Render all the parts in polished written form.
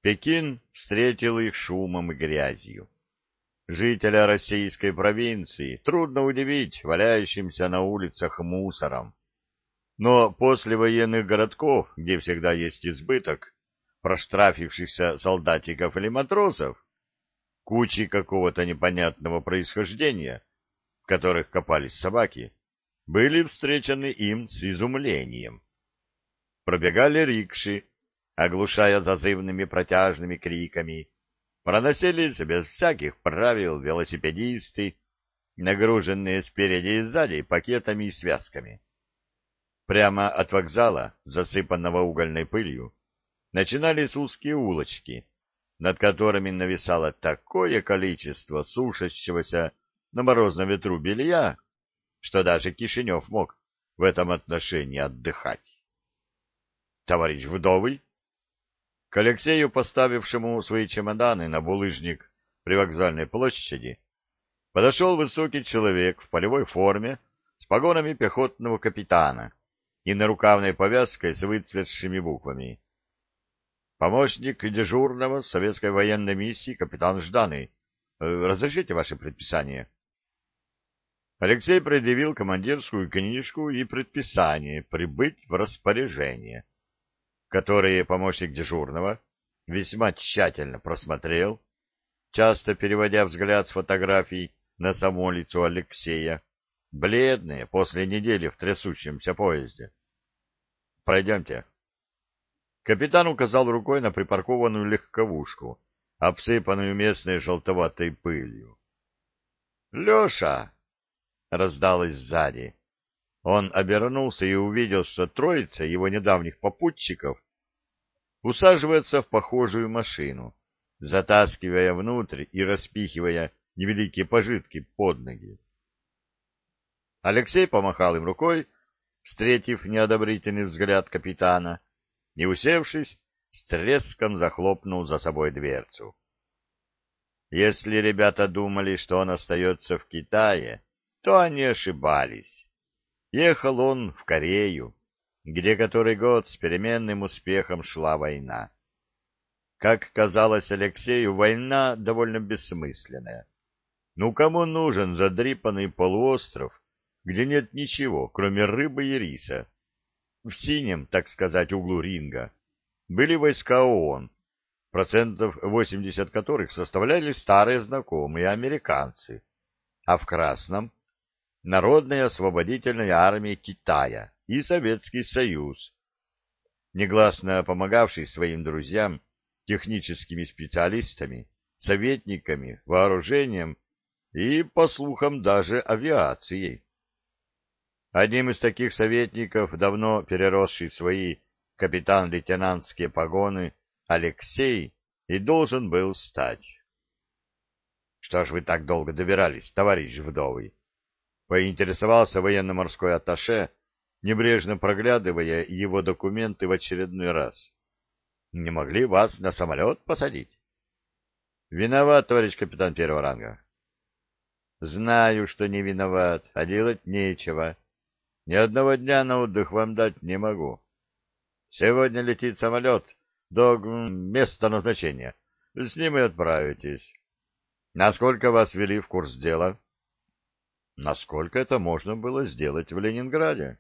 Пекин встретил их шумом и грязью. Жителя российской провинции трудно удивить валяющимся на улицах мусором. Но после военных городков, где всегда есть избыток проштрафившихся солдатиков или матросов, кучи какого-то непонятного происхождения, в которых копались собаки, были встречены им с изумлением. Пробегали рикши, оглушая зазывными протяжными криками, проносились без всяких правил велосипедисты, нагруженные спереди и сзади пакетами и связками. Прямо от вокзала, засыпанного угольной пылью, начинались узкие улочки, над которыми нависало такое количество сушащегося на морозном ветру белья, что даже Кишинев мог в этом отношении отдыхать. Товарищ Вдовый, к Алексею, поставившему свои чемоданы на булыжник при вокзальной площади, подошел высокий человек в полевой форме с погонами пехотного капитана и нарукавной повязкой с выцветшими буквами. Помощник дежурного советской военной миссии капитан Жданый. Разрешите ваше предписание? Алексей предъявил командирскую книжку и предписание прибыть в распоряжение, которые помощник дежурного весьма тщательно просмотрел, часто переводя взгляд с фотографий на само лицо Алексея, бледное после недели в трясущемся поезде. «Пройдемте». Капитан указал рукой на припаркованную легковушку, обсыпанную местной желтоватой пылью. «Леша!» — раздалось сзади. Он обернулся и увидел, что троица его недавних попутчиков усаживается в похожую машину, затаскивая внутрь и распихивая невеликие пожитки под ноги. Алексей помахал им рукой, встретив неодобрительный взгляд капитана, и, усевшись, с треском захлопнул за собой дверцу. Если ребята думали, что он остается в Китае, то они ошибались. Ехал он в Корею, где который год с переменным успехом шла война. Как казалось Алексею, война довольно бессмысленная. Ну, кому нужен задрипанный полуостров, где нет ничего, кроме рыбы и риса? В синем, так сказать, углу ринга были войска ООН, 80% которых составляли старые знакомые американцы, а в красном — Народная освободительная армия Китая и Советский Союз, негласно помогавший своим друзьям техническими специалистами, советниками, вооружением и, по слухам, даже авиацией. Одним из таких советников, давно переросший свои капитан-лейтенантские погоны, Алексей и должен был стать. — Что ж вы так долго добирались, товарищ Вдовый? — поинтересовался военно-морской атташе, небрежно проглядывая его документы в очередной раз. — Не могли вас на самолет посадить? — Виноват, товарищ капитан первого ранга. — Знаю, что не виноват, а делать нечего. Ни одного дня на отдых вам дать не могу. Сегодня летит самолет до места назначения. С ним и отправитесь. Насколько вас ввели в курс дела? Насколько это можно было сделать в Ленинграде?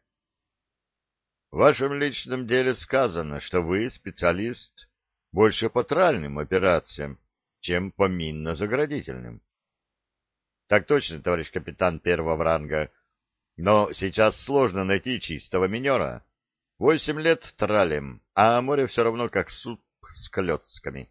В вашем личном деле сказано, что вы специалист больше по тральным операциям, чем по минно-заградительным. Так точно, товарищ капитан первого ранга. Но сейчас сложно найти чистого минера. 8 лет тралим, а море все равно как суп с клетками.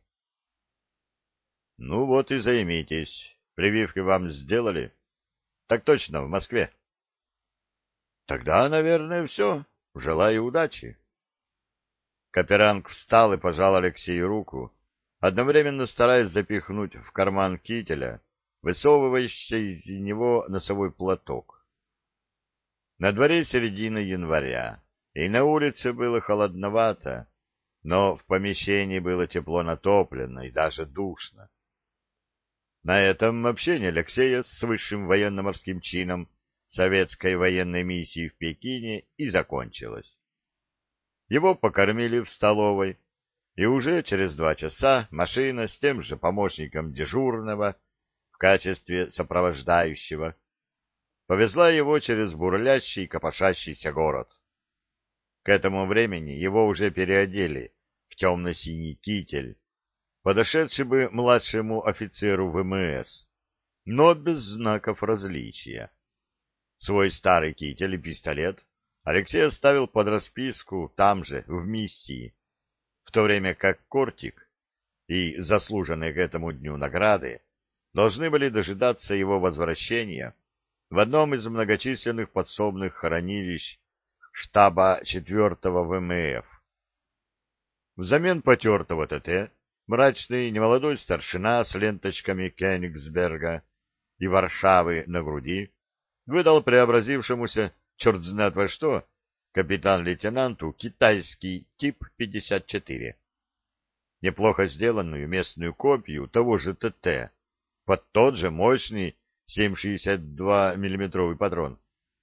Ну вот и займитесь. Прививки вам сделали? Так точно, в Москве. Тогда, наверное, все. Желаю удачи. Каперанг встал и пожал Алексею руку, одновременно стараясь запихнуть в карман кителя высовывающийся из него носовой платок. На дворе середина января, и на улице было холодновато, но в помещении было тепло натоплено и даже душно. На этом общение Алексея с высшим военно-морским чином советской военной миссии в Пекине и закончилось. Его покормили в столовой, и уже через 2 часа машина с тем же помощником дежурного в качестве сопровождающего повезла его через бурлящий копошащийся город. К этому времени его уже переодели в темно-синий китель, подошедший бы младшему офицеру ВМС, но без знаков различия. Свой старый китель и пистолет Алексей оставил под расписку там же, в миссии, в то время как Кортик и заслуженные к этому дню награды должны были дожидаться его возвращения в одном из многочисленных подсобных хранилищ штаба 4-го ВМФ. Взамен потертого ТТ мрачный немолодой старшина с ленточками Кёнигсберга и Варшавы на груди выдал преобразившемуся черт знает во что капитан-лейтенанту китайский тип 54. Неплохо сделанную местную копию того же ТТ под тот же мощный 7,62 миллиметровый патрон.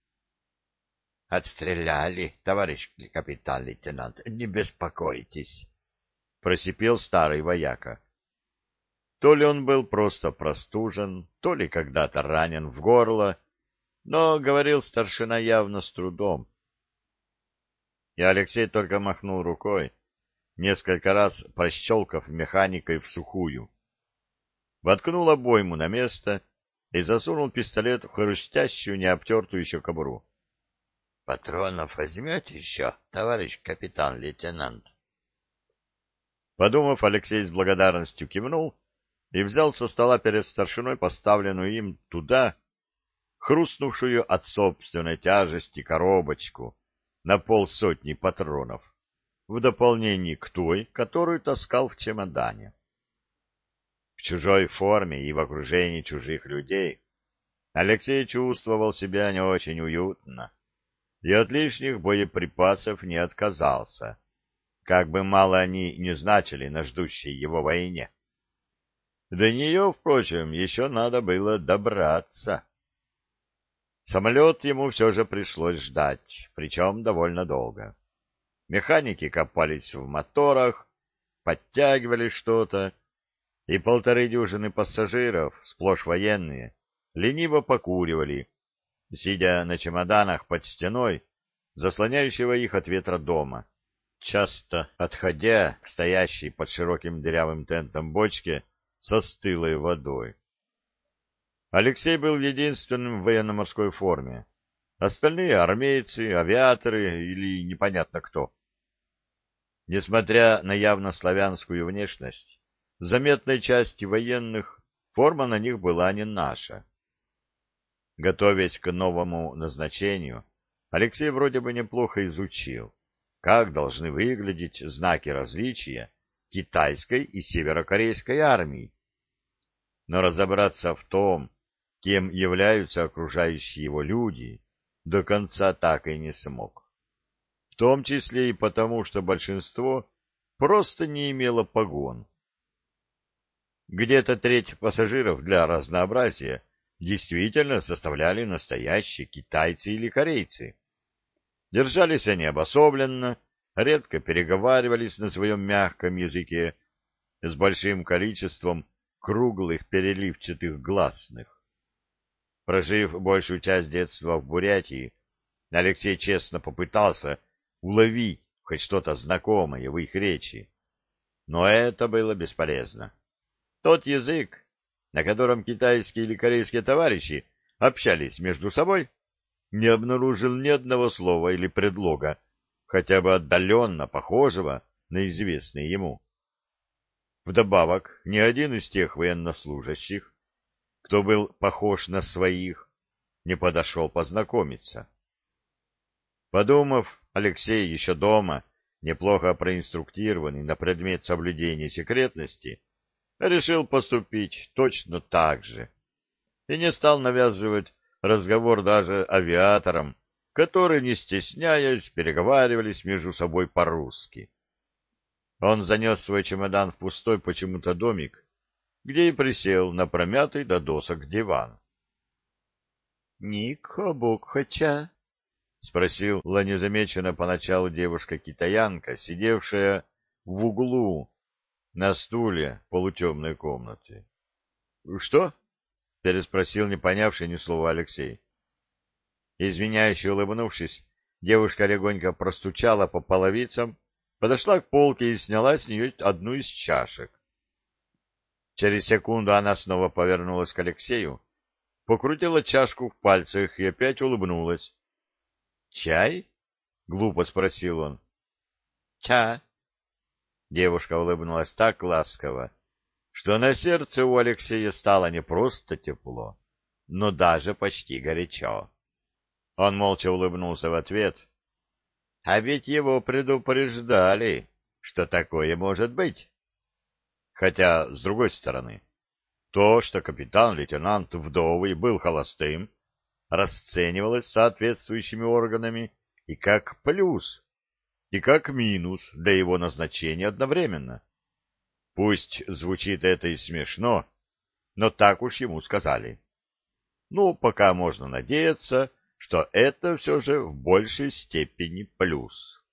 «Отстреляли, товарищ капитан-лейтенант, не беспокойтесь», — просипел старый вояка. То ли он был просто простужен, то ли когда-то ранен в горло, но говорил старшина явно с трудом. И Алексей только махнул рукой, несколько раз прощелкав механикой в сухую. Воткнул обойму на место и засунул пистолет в хрустящую, необтертую еще кобуру. — Патронов возьмете еще, товарищ капитан-лейтенант? Подумав, Алексей с благодарностью кивнул и взял со стола перед старшиной поставленную им туда, хрустнувшую от собственной тяжести коробочку на 50 патронов, в дополнение к той, которую таскал в чемодане. В чужой форме и в окружении чужих людей Алексей чувствовал себя не очень уютно и от лишних боеприпасов не отказался, как бы мало они ни значили на ждущей его войне. До нее, впрочем, еще надо было добраться. Самолет ему все же пришлось ждать, причем довольно долго. Механики копались в моторах, подтягивали что-то, и 1,5 дюжины пассажиров, сплошь военные, лениво покуривали, сидя на чемоданах под стеной, заслоняющего их от ветра дома, часто отходя к стоящей под широким дырявым тентом бочке со стылой водой. Алексей был единственным в военно-морской форме. Остальные — армейцы, авиаторы или непонятно кто. Несмотря на явно славянскую внешность, заметной части военных форма на них была не наша. Готовясь к новому назначению, Алексей вроде бы неплохо изучил, как должны выглядеть знаки различия китайской и северокорейской армий. Но разобраться в том, кем являются окружающие его люди, до конца так и не смог. В том числе и потому, что большинство просто не имело погон. Где-то треть пассажиров для разнообразия действительно составляли настоящие китайцы или корейцы. Держались они обособленно, редко переговаривались на своем мягком языке с большим количеством круглых переливчатых гласных. Прожив большую часть детства в Бурятии, Алексей честно попытался уловить хоть что-то знакомое в их речи, но это было бесполезно. Тот язык, на котором китайские или корейские товарищи общались между собой, не обнаружил ни одного слова или предлога, хотя бы отдаленно похожего на известный ему. Вдобавок, ни один из тех военнослужащих, кто был похож на своих, не подошел познакомиться. Подумав, Алексей еще дома, неплохо проинструктированный на предмет соблюдения секретности, решил поступить точно так же и не стал навязывать разговор даже авиаторам, которые, не стесняясь, переговаривались между собой по-русски. Он занес свой чемодан в пустой почему-то домик, где и присел на промятый до досок диван. — Нико Букхача? — спросила незамеченно поначалу девушка-китаянка, сидевшая в углу на стуле в полутемной комнате. — Что? — переспросил не понявший ни слова Алексей. Извиняюще улыбнувшись, девушка легонько простучала по половицам, подошла к полке и сняла с нее одну из чашек. Через секунду она снова повернулась к Алексею, покрутила чашку в пальцах и опять улыбнулась. — Чай? — глупо спросил он. — Ча. Девушка улыбнулась так ласково, что на сердце у Алексея стало не просто тепло, но даже почти горячо. Он молча улыбнулся в ответ. А ведь его предупреждали, что такое может быть. Хотя, с другой стороны, то, что капитан-лейтенант Вдовый был холостым, расценивалось соответствующими органами и как плюс, и как минус для его назначения одновременно. Пусть звучит это и смешно, но так уж ему сказали. Ну, пока можно надеяться, что это все же в большей степени плюс.